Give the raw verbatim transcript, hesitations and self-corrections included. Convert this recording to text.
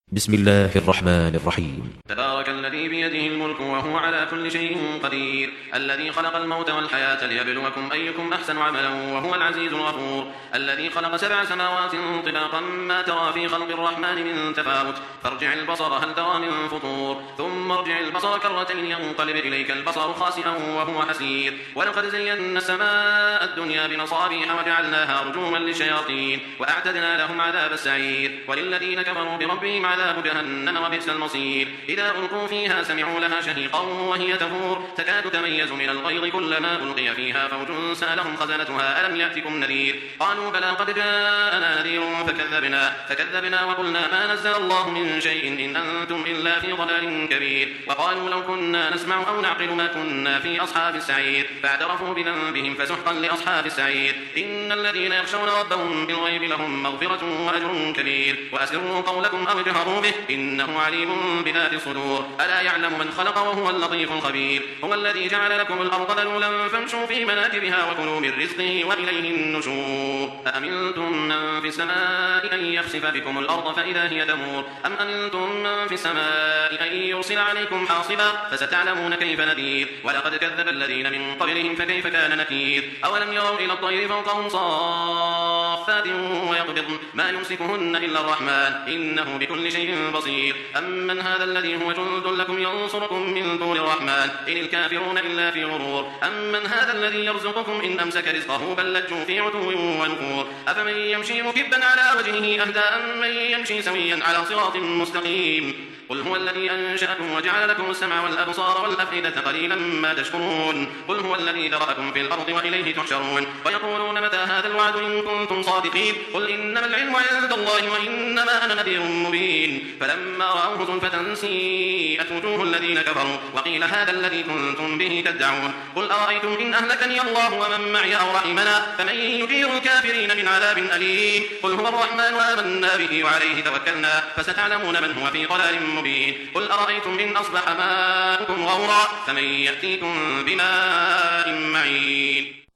بسم الله الرحمن الرحيم. تبارك الذي بيده الملك وهو على كل شيء قدير، الذي خلق الموت والحياة ليبلوكم أيكم أحسن عملا وهو العزيز الغفور، الذي خلق سبع سماوات طباقا ما ترى في خلق الرحمن من تفاوت، فارجع البصر هل ترى من فطور، ثم ارجع البصر كرتين ينقلب إليك البصر خاسئا وهو حسير، ولقد زينا السماء الدنيا بمصابيح وجعلناها رجوما للشياطين وأعتدنا لهم عذاب السعير، وللذين كفروا بربهم عذاب جهنم وبئس المصير، إذا ألقوا فيها سمعوا لها شهيقا وهي تفور تكاد تميز من الغيظ كلما ألقي فيها فوج سألهم خزنتها ألم يأتكم نذير، قالوا بلى قد جاءنا نذير فكذبنا فكذبنا وقلنا ما نزل الله من شيء إن أنتم إلا في ضلال كبير، وقالوا لو كنا نسمع أو نعقل ما كنا في أصحاب السعير، فاعترفوا بذنبهم فسحقا لأصحاب السعير، إن الذين يخشون ربهم بالغيب لهم مغفرة وأجر كبير، وأسروا قولكم أو اجهروا به إنه عليم بذات الصدور، ألا يعلم من خلق وهو اللطيف الخبير، هو الذي جعل لكم الأرض ذلولا فامشوا في مناكبها وكلوا من رزقه وإليه النشور، أأمنتم من في السماء أن يخسف بكم الأرض فإذا هي تمور، أم أنتم من في السماء أن يرسل عليكم حاصبا فستعلمون كيف نذير، ولقد كذب الذين من قبلهم فكيف كان نكير، أولم يروا إلى الطير فوقهم صافات ويقبضن ما يمسكهن إلا الرحمن إنه بكل شيء بصير، أمن هذا الذي هو جند لكم ينصركم من دون الرحمن إن الكافرون إلا في غرور، أمن هذا الذي يرزقكم إن أمسك رزقه بل لجوا في عتو ونفور، أفمن يمشي مكبا على وجهه أهدى أم من يمشي سويا على صراط مستقيم، قل هو الذي أنشأكم وجعل لكم السمع والأبصار والأفئدة قليلا ما تشكرون، قل هو الذي ذرأكم في الأرض وإليه تحشرون، ويقولون متى هذا الوعد إن كنتم صادقين، قل إنما العلم عند الله وإنما أنا نذير مبين، فلما رأوه زلفة سيئت وجوه الذين كفروا وقيل هذا الذي كنتم به تدعون، قل أرأيتم إن أهلكني الله ومن معي أو رحمنا فمن يجير الكافرين من عذاب أليم، قل هو الرحمن آمنا به وعليه توكلنا فستعلمون من هو في ضلال مبين، قل أرأيتم إن أصبح ماؤكم غورا فمن يأتيكم بماء معين.